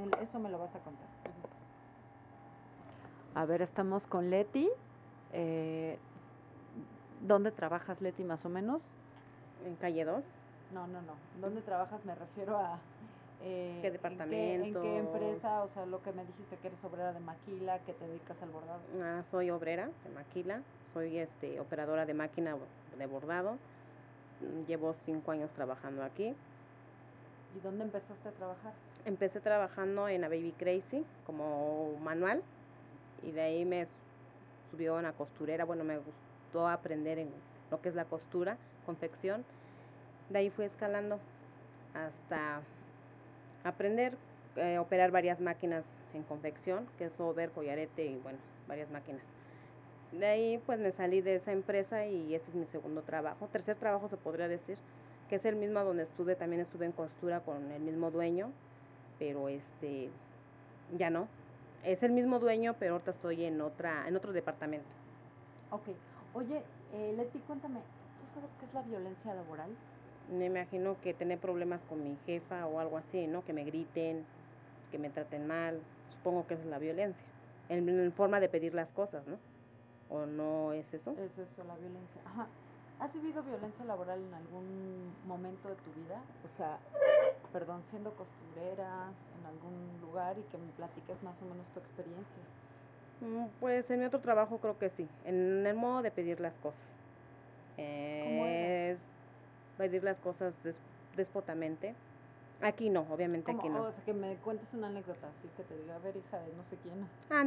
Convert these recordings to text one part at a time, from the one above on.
Eso me lo vas a contar. A ver, estamos con Leti. ¿Dónde trabajas, Leti, más o menos? En calle 2. No. ¿Dónde trabajas? Me refiero a... ¿Qué departamento? ¿En qué empresa? O sea, lo que me dijiste que eres obrera de maquila, que te dedicas al bordado. Soy obrera de maquila, soy operadora de máquina de bordado. Llevo 5 años trabajando aquí. ¿Y dónde empezaste a trabajar? Empecé trabajando en A Baby Crazy como manual y de ahí me subió a una costurera. Bueno, me gustó aprender en lo que es la costura, confección. De ahí fui escalando hasta aprender a operar varias máquinas en confección, que es over, collarete y bueno, varias máquinas. De ahí pues me salí de esa empresa y ese es mi segundo trabajo, tercer trabajo se podría decir, que es el mismo donde estuve, también estuve en costura con el mismo dueño, pero ya no. Es el mismo dueño, pero ahorita estoy en otro departamento. Ok. Oye, Leti, cuéntame, ¿tú sabes qué es la violencia laboral? Me imagino que tener problemas con mi jefa o algo así, ¿no? Que me griten, que me traten mal. Supongo que esa es la violencia. En forma de pedir las cosas, ¿no? ¿O no es eso? Es eso, la violencia. Ajá. ¿Has vivido violencia laboral en algún momento de tu vida? O sea, perdón, siendo costurera en algún lugar y que me platiques más o menos tu experiencia. Pues en mi otro trabajo creo que sí, en el modo de pedir las cosas. ¿Cómo era? Es pedir las cosas déspotamente. Aquí no, obviamente ¿Cómo? aquí no. O sea, que me cuentes una anécdota, así que te diga, a ver, hija de no sé quién.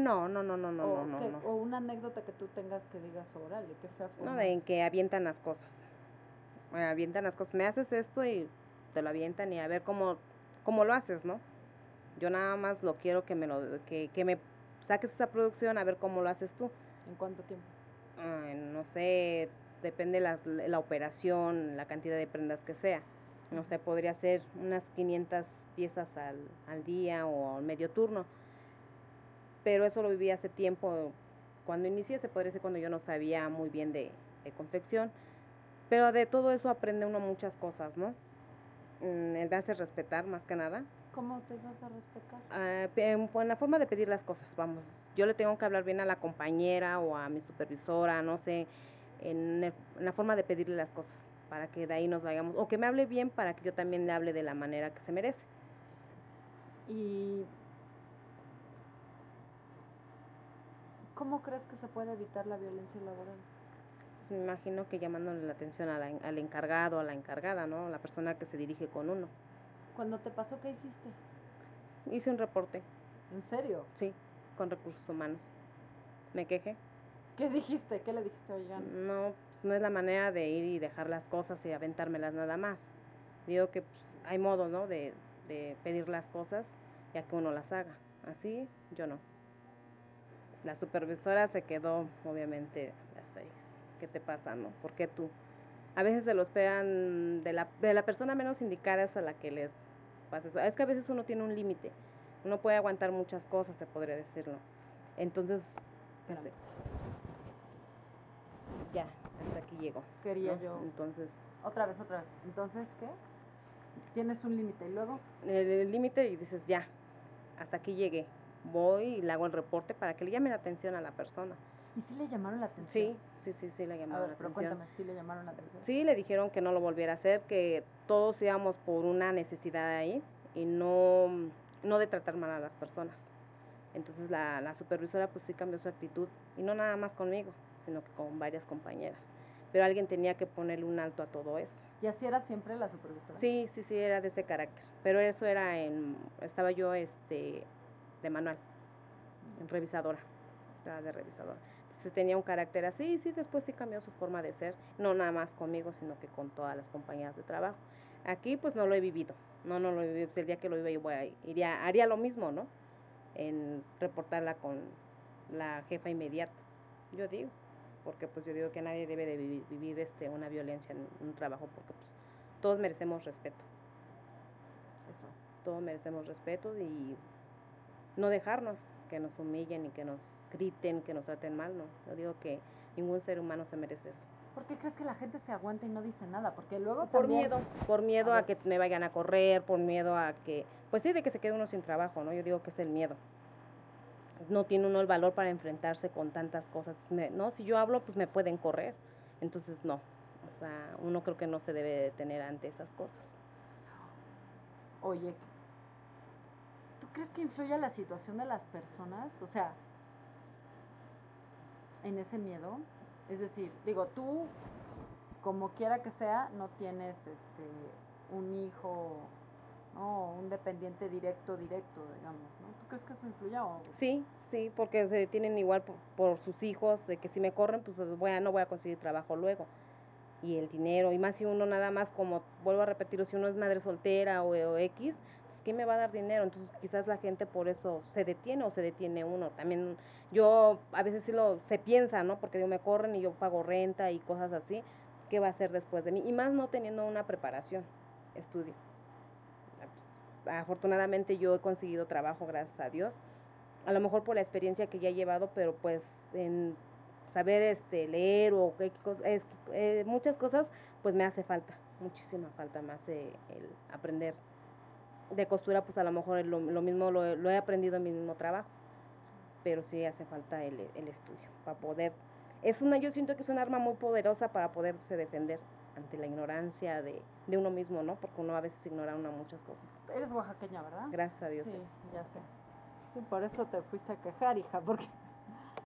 No. O una anécdota que tú tengas que digas, órale, qué fea forma. No, de en que avientan las cosas. Avientan las cosas. Me haces esto y te lo avientan y a ver cómo lo haces, ¿no? Yo nada más lo quiero que me saques esa producción a ver cómo lo haces tú. ¿En cuánto tiempo? No sé, depende la operación, la cantidad de prendas que sea. No sé, podría ser unas 500 piezas al día o al medio turno. Pero eso lo viví hace tiempo. Cuando inicié, se podría decir cuando yo no sabía muy bien de confección. Pero de todo eso aprende uno muchas cosas, ¿no? El darse a respetar más que nada. ¿Cómo te vas a respetar? En la forma de pedir las cosas, vamos, yo le tengo que hablar bien a la compañera o a mi supervisora, no sé, en la forma de pedirle las cosas, para que de ahí nos vayamos, o que me hable bien para que yo también le hable de la manera que se merece. ¿Y cómo crees que se puede evitar la violencia laboral? Pues me imagino que llamándole la atención al encargado, a la encargada, ¿no? La persona que se dirige con uno. Cuando te pasó, ¿qué hiciste? Hice un reporte. ¿En serio? Sí, con recursos humanos. Me quejé. ¿Qué dijiste? ¿Qué le dijiste, oigan? No, pues no es la manera de ir y dejar las cosas y aventármelas nada más. Digo que pues, hay modo, ¿no? De pedir las cosas ya que uno las haga. Así, yo no. La supervisora se quedó, obviamente, a 6. ¿Qué te pasa, no? ¿Por qué tú? A veces se lo esperan de la persona menos indicada es a la que les pasa eso. Es que a veces uno tiene un límite. Uno puede aguantar muchas cosas, se podría decirlo. Entonces, dice, ya, hasta aquí llegó. Quería ¿no? yo. Entonces, Otra vez. Entonces, ¿qué? Tienes un límite y luego. el límite y dices, ya, hasta aquí llegué. Voy y le hago el reporte para que le llame la atención a la persona. ¿Y sí le llamaron la atención? Sí, le A llamaron ver, la pero atención. cuéntame, ¿sí le llamaron la atención? Sí, le dijeron que no lo volviera a hacer, que todos íbamos por una necesidad ahí y no de tratar mal a las personas. Entonces la supervisora pues sí cambió su actitud y no nada más conmigo, sino que con varias compañeras. Pero alguien tenía que ponerle un alto a todo eso. ¿Y así era siempre la supervisora? Sí, era de ese carácter. Pero eso estaba yo de manual, en revisadora, estaba de revisadora. Entonces tenía un carácter así y sí, después sí cambió su forma de ser, no nada más conmigo, sino que con todas las compañeras de trabajo. Aquí pues no lo he vivido, no lo he vivido, pues el día que lo viva yo haría lo mismo, ¿no? En reportarla con la jefa inmediata, yo digo, porque pues yo digo que nadie debe de vivir una violencia en un trabajo, porque pues todos merecemos respeto. Eso. Todos merecemos respeto y no dejarnos que nos humillen y que nos griten, que nos traten mal, no. Yo digo que ningún ser humano se merece eso. ¿Por qué crees que la gente se aguanta y no dice nada? Porque luego Por también... miedo a que me vayan a correr, por miedo a que, pues sí, de que se quede uno sin trabajo, ¿no? Yo digo que es el miedo. No tiene uno el valor para enfrentarse con tantas cosas, ¿no? Si yo hablo, pues me pueden correr, entonces no. O sea, uno creo que no se debe detener ante esas cosas. Oye, ¿tú crees que influye la situación de las personas? O sea, en ese miedo. Es decir, digo, tú, como quiera que sea, no tienes un hijo, ¿no? Un dependiente directo, digamos, ¿no? ¿Tú crees que eso influya o...? Sí, sí, porque se detienen igual por sus hijos, de que si me corren, pues no voy a conseguir trabajo luego. Y el dinero, y más si uno nada más, como vuelvo a repetir, si uno es madre soltera o X, pues ¿quién me va a dar dinero? Entonces quizás la gente por eso se detiene o se detiene uno. También yo a veces se piensa, ¿no? Porque digo, me corren y yo pago renta y cosas así, ¿qué va a hacer después de mí? Y más no teniendo una preparación, estudio. Pues, afortunadamente yo he conseguido trabajo, gracias a Dios. A lo mejor por la experiencia que ya he llevado, pero pues en saber leer o muchas cosas, pues me hace falta, muchísima falta más el aprender de costura, pues a lo mejor lo mismo lo he aprendido en mi mismo trabajo, pero sí hace falta el estudio para poder, yo siento que es un arma muy poderosa para poderse defender ante la ignorancia de uno mismo, ¿no? Porque uno a veces ignora muchas cosas. Eres oaxaqueña, ¿verdad? Gracias a Dios. Sí, ya sé. Sí, por eso te fuiste a quejar, hija, porque